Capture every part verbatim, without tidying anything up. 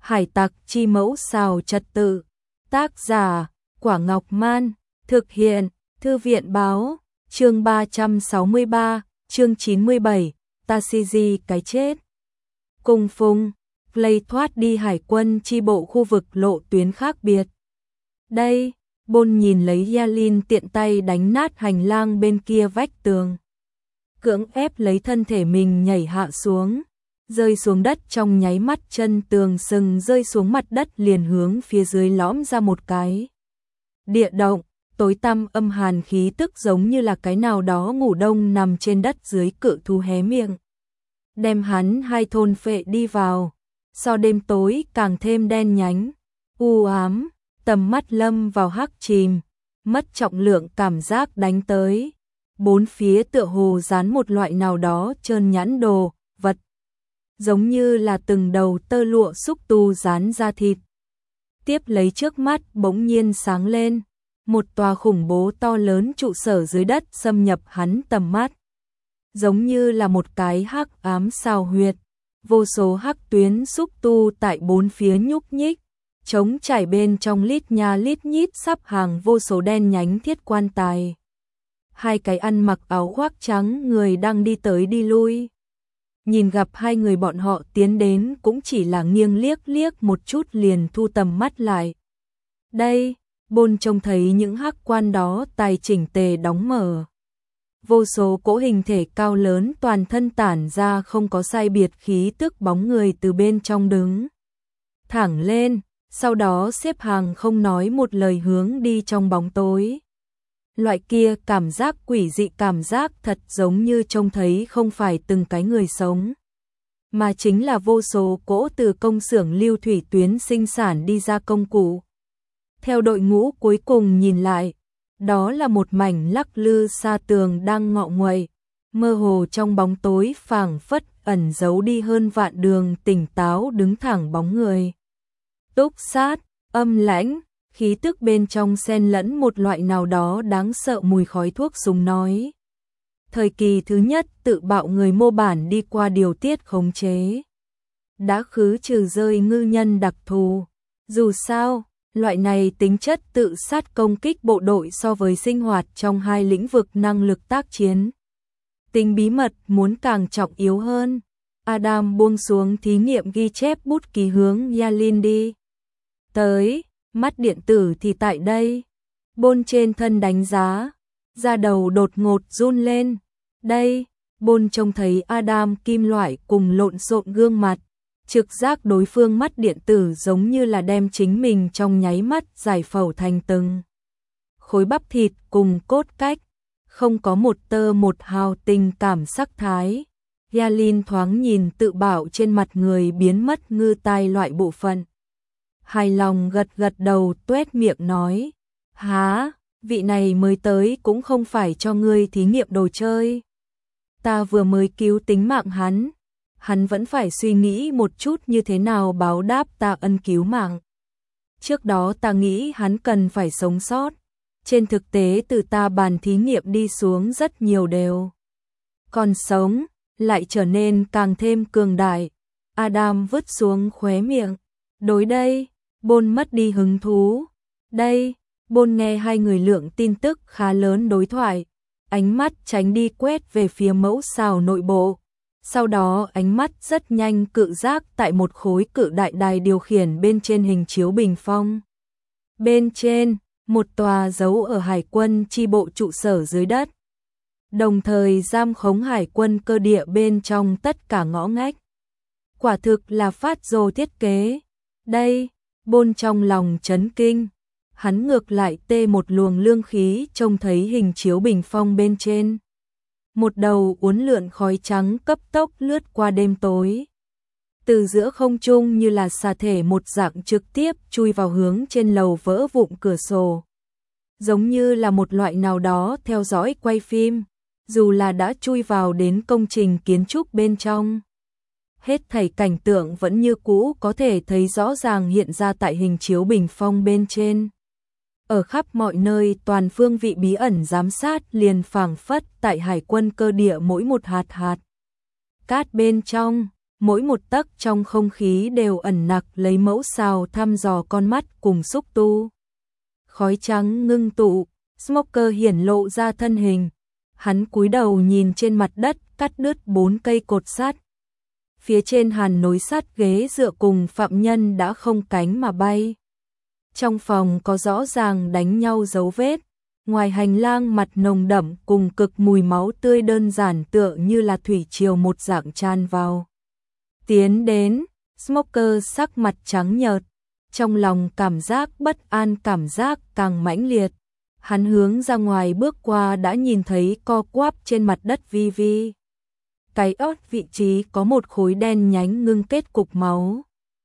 Hải tặc chi mẫu xào trật tự. Tác giả, Quả Ngọc Man. Thực hiện, Thư viện báo. Chương ba trăm sáu mươi ba, chương chín mươi bảy, Tashiji cái chết. Cùng Phùng, Play thoát đi hải quân chi bộ khu vực lộ tuyến khác biệt. Đây, Bôn nhìn lấy Yalin tiện tay đánh nát hành lang bên kia vách tường. Cưỡng ép lấy thân thể mình nhảy hạ xuống, rơi xuống đất trong nháy mắt chân tường sừng rơi xuống mặt đất liền hướng phía dưới lõm ra một cái. Địa động, tối tăm âm hàn khí tức giống như là cái nào đó ngủ đông nằm trên đất dưới cự thú hé miệng. Đem hắn hai thôn phệ đi vào, so đêm tối càng thêm đen nhánh, u ám, tầm mắt lâm vào hắc chìm, mất trọng lượng cảm giác đánh tới. Bốn phía tựa hồ dán một loại nào đó trơn nhẵn đồ, vật. Giống như là từng đầu tơ lụa xúc tu dán ra thịt. Tiếp lấy trước mắt bỗng nhiên sáng lên, một tòa khủng bố to lớn trụ sở dưới đất xâm nhập hắn tầm mắt. Giống như là một cái hắc ám sao huyệt, vô số hắc tuyến xúc tu tại bốn phía nhúc nhích, trống trải bên trong lít nha lít nhít sắp hàng vô số đen nhánh thiết quan tài. Hai cái ăn mặc áo khoác trắng người đang đi tới đi lui. Nhìn gặp hai người bọn họ tiến đến cũng chỉ là nghiêng liếc liếc một chút liền thu tầm mắt lại. Đây, Bôn trông thấy những hắc quan đó tài chỉnh tề đóng mở. Vô số cỗ hình thể cao lớn toàn thân tản ra không có sai biệt khí tức bóng người từ bên trong đứng thẳng lên, sau đó xếp hàng không nói một lời hướng đi trong bóng tối. Loại kia cảm giác quỷ dị, cảm giác thật giống như trông thấy không phải từng cái người sống, mà chính là vô số cỗ từ công xưởng lưu thủy tuyến sinh sản đi ra công cụ. Theo đội ngũ cuối cùng nhìn lại, đó là một mảnh lắc lư xa tường đang ngọ nguậy, mơ hồ trong bóng tối phảng phất ẩn giấu đi hơn vạn đường tỉnh táo đứng thẳng bóng người. Túc sát, âm lãnh, khí tức bên trong xen lẫn một loại nào đó đáng sợ mùi khói thuốc súng nói. Thời kỳ thứ nhất tự bạo người mô bản đi qua điều tiết khống chế. Đã khứ trừ rơi ngư nhân đặc thù. Dù sao, loại này tính chất tự sát công kích bộ đội so với sinh hoạt trong hai lĩnh vực năng lực tác chiến. Tính bí mật muốn càng trọng yếu hơn. Adam buông xuống thí nghiệm ghi chép bút ký hướng Yalin đi tới. Mắt điện tử thì tại đây. Bôn trên thân đánh giá, da đầu đột ngột run lên. Đây, Bôn trông thấy Adam kim loại cùng lộn xộn gương mặt. Trực giác đối phương mắt điện tử giống như là đem chính mình trong nháy mắt giải phẫu thành từng khối bắp thịt cùng cốt cách, không có một tơ một hào tình cảm sắc thái. Yalin thoáng nhìn tự bảo trên mặt người biến mất ngư tai loại bộ phận. Hài lòng gật gật đầu tuét miệng nói, há, vị này mới tới cũng không phải cho ngươi thí nghiệm đồ chơi. Ta vừa mới cứu tính mạng hắn, hắn vẫn phải suy nghĩ một chút như thế nào báo đáp ta ân cứu mạng. Trước đó ta nghĩ hắn cần phải sống sót, trên thực tế từ ta bàn thí nghiệm đi xuống rất nhiều đều còn sống, lại trở nên càng thêm cường đại. Adam vứt xuống khóe miệng, đối đây. Bôn mất đi hứng thú. Đây, Bôn nghe hai người lượng tin tức khá lớn đối thoại, ánh mắt tránh đi quét về phía mẫu xào nội bộ. Sau đó ánh mắt rất nhanh cự giác tại một khối cự đại đài điều khiển bên trên hình chiếu bình phong. Bên trên, một tòa giấu ở hải quân chi bộ trụ sở dưới đất. Đồng thời giam khống hải quân cơ địa bên trong tất cả ngõ ngách. Quả thực là phát rồ thiết kế. Đây, Bôn trong lòng chấn kinh, hắn ngược lại tê một luồng lương khí trông thấy hình chiếu bình phong bên trên. Một đầu uốn lượn khói trắng cấp tốc lướt qua đêm tối. Từ giữa không trung như là xà thể một dạng trực tiếp chui vào hướng trên lầu vỡ vụn cửa sổ. Giống như là một loại nào đó theo dõi quay phim, dù là đã chui vào đến công trình kiến trúc bên trong. Hết thảy cảnh tượng vẫn như cũ có thể thấy rõ ràng hiện ra tại hình chiếu bình phong bên trên. Ở khắp mọi nơi toàn phương vị bí ẩn giám sát liền phảng phất tại hải quân cơ địa mỗi một hạt hạt. Cát bên trong, mỗi một tấc trong không khí đều ẩn nặc lấy mẫu sao thăm dò con mắt cùng xúc tu. Khói trắng ngưng tụ, Smoker hiển lộ ra thân hình. Hắn cúi đầu nhìn trên mặt đất, cắt đứt bốn cây cột sắt. Phía trên hàn nối sắt ghế dựa cùng phạm nhân đã không cánh mà bay. Trong phòng có rõ ràng đánh nhau dấu vết. Ngoài hành lang mặt nồng đậm cùng cực mùi máu tươi đơn giản tựa như là thủy triều một dạng tràn vào. Tiến đến, Smoker sắc mặt trắng nhợt, trong lòng cảm giác bất an cảm giác càng mãnh liệt. Hắn hướng ra ngoài bước qua đã nhìn thấy co quắp trên mặt đất Vi Vi. Cái ót vị trí có một khối đen nhánh ngưng kết cục máu.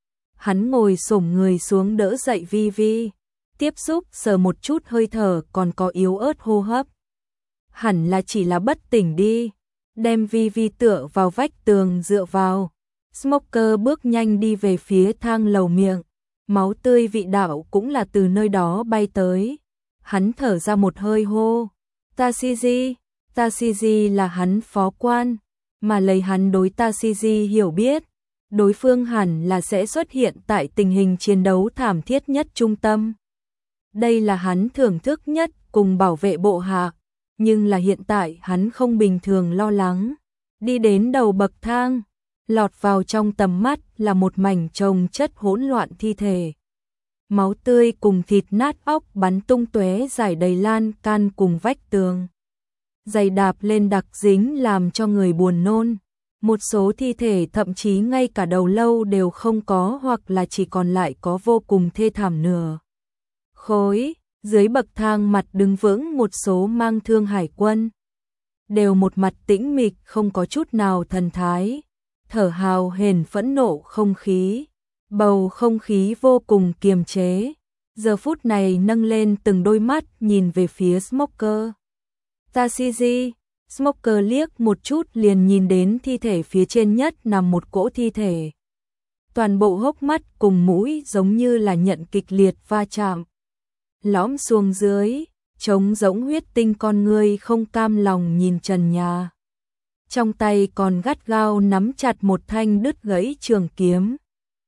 Hắn ngồi xổm người xuống đỡ dậy Vi Vi, tiếp xúc sờ một chút hơi thở còn có yếu ớt hô hấp. Hẳn là chỉ là bất tỉnh đi, đem Vi Vi tựa vào vách tường dựa vào. Smoker bước nhanh đi về phía thang lầu miệng, máu tươi vị đạo cũng là từ nơi đó bay tới. Hắn thở ra một hơi hô, Tashiji, Tashiji là hắn phó quan, mà lấy hắn đối Tashiji hiểu biết, đối phương hẳn là sẽ xuất hiện tại tình hình chiến đấu thảm thiết nhất trung tâm. Đây là hắn thưởng thức nhất cùng bảo vệ bộ hạ, nhưng là hiện tại hắn không bình thường lo lắng. Đi đến đầu bậc thang, lọt vào trong tầm mắt là một mảnh chồng chất hỗn loạn thi thể. Máu tươi cùng thịt nát óc bắn tung tóe rải đầy lan can cùng vách tường. Giày đạp lên đặc dính làm cho người buồn nôn. Một số thi thể thậm chí ngay cả đầu lâu đều không có hoặc là chỉ còn lại có vô cùng thê thảm nửa khối. Dưới bậc thang mặt đứng vững một số mang thương hải quân. Đều một mặt tĩnh mịch không có chút nào thần thái. Thở hào hển phẫn nộ không khí. Bầu không khí vô cùng kiềm chế. Giờ phút này nâng lên từng đôi mắt nhìn về phía Smoker. Tashiji, Smoker liếc một chút liền nhìn đến thi thể phía trên nhất nằm một cỗ thi thể. Toàn bộ hốc mắt cùng mũi giống như là nhận kịch liệt va chạm. Lõm xuống dưới, trống rỗng huyết tinh con ngươi không cam lòng nhìn trần nhà. Trong tay còn gắt gao nắm chặt một thanh đứt gãy trường kiếm.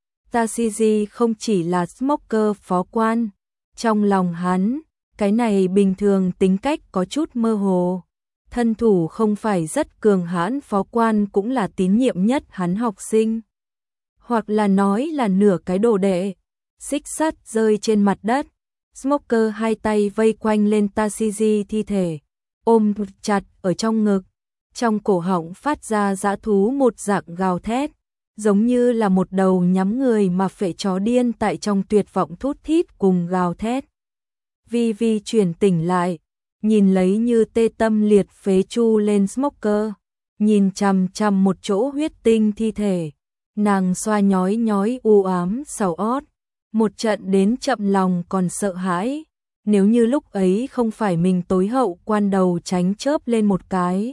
Tashiji không chỉ là Smoker phó quan, trong lòng hắn, cái này bình thường tính cách có chút mơ hồ. Thân thủ không phải rất cường hãn phó quan cũng là tín nhiệm nhất hắn học sinh. Hoặc là nói là nửa cái đồ đệ. Xích sắt rơi trên mặt đất. Smoker hai tay vây quanh lên Tashiji thi thể, ôm chặt ở trong ngực. Trong cổ họng phát ra dã thú một dạng gào thét, giống như là một đầu nhắm người mà phệ chó điên tại trong tuyệt vọng thút thít cùng gào thét. Vi Vi chuyển tỉnh lại, nhìn lấy như tê tâm liệt phế chu lên Smoker, nhìn chằm chằm một chỗ huyết tinh thi thể, nàng xoa nhói nhói u ám sầu ót, một trận đến chậm lòng còn sợ hãi, nếu như lúc ấy không phải mình tối hậu quan đầu tránh chớp lên một cái,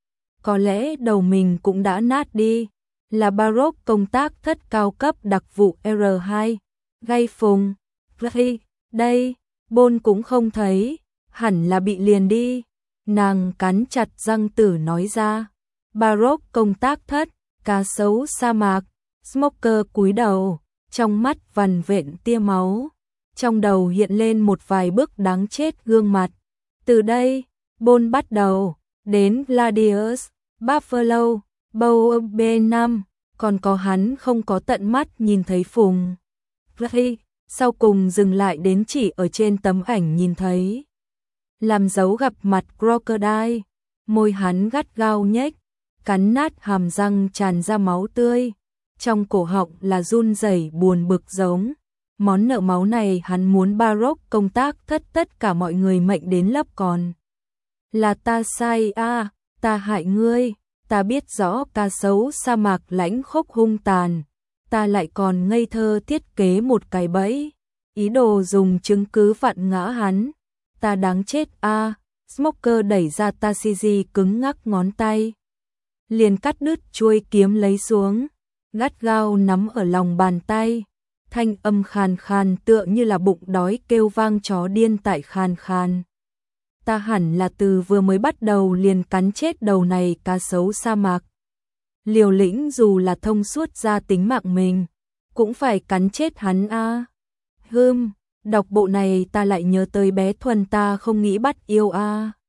có lẽ đầu mình cũng đã nát đi. Là Baroque công tác thất cao cấp đặc vụ R hai, Gay Phùng, Ray, đây, Bôn cũng không thấy, hẳn là bị liền đi. Nàng cắn chặt răng tử nói ra, Baroque công tác thất, cá sấu sa mạc. Smoker cúi đầu, trong mắt vằn vện tia máu, trong đầu hiện lên một vài bức đáng chết gương mặt. Từ đây, Bôn bắt đầu, đến Gladius, Buffalo, Bow B năm, còn có hắn không có tận mắt nhìn thấy Phùng. Ray, sau cùng dừng lại đến chỉ ở trên tấm ảnh nhìn thấy. Làm dấu gặp mặt Crocodile, môi hắn gắt gao nhếch, cắn nát hàm răng tràn ra máu tươi. Trong cổ họng là run rẩy buồn bực giống. Món nợ máu này hắn muốn Baroque công tác thất tất cả mọi người mệnh đến lấp còn. Là ta sai a, ta hại ngươi. Ta biết rõ cá sấu sa mạc lãnh khốc hung tàn, ta lại còn ngây thơ thiết kế một cái bẫy, ý đồ dùng chứng cứ vặn ngã hắn, ta đáng chết a. À. Smoker đẩy ra Tashiji cứng ngắc ngón tay, liền cắt đứt chuôi kiếm lấy xuống, gắt gao nắm ở lòng bàn tay, thanh âm khàn khàn tựa như là bụng đói kêu vang chó điên tại khàn khàn. Ta hẳn là từ vừa mới bắt đầu liền cắn chết đầu này cá sấu sa mạc. liều lĩnh dù là thông suốt ra tính mạng mình, cũng phải cắn chết hắn a. À. Hừm, đọc bộ này ta lại nhớ tới bé Thuần ta không nghĩ bắt yêu a. À.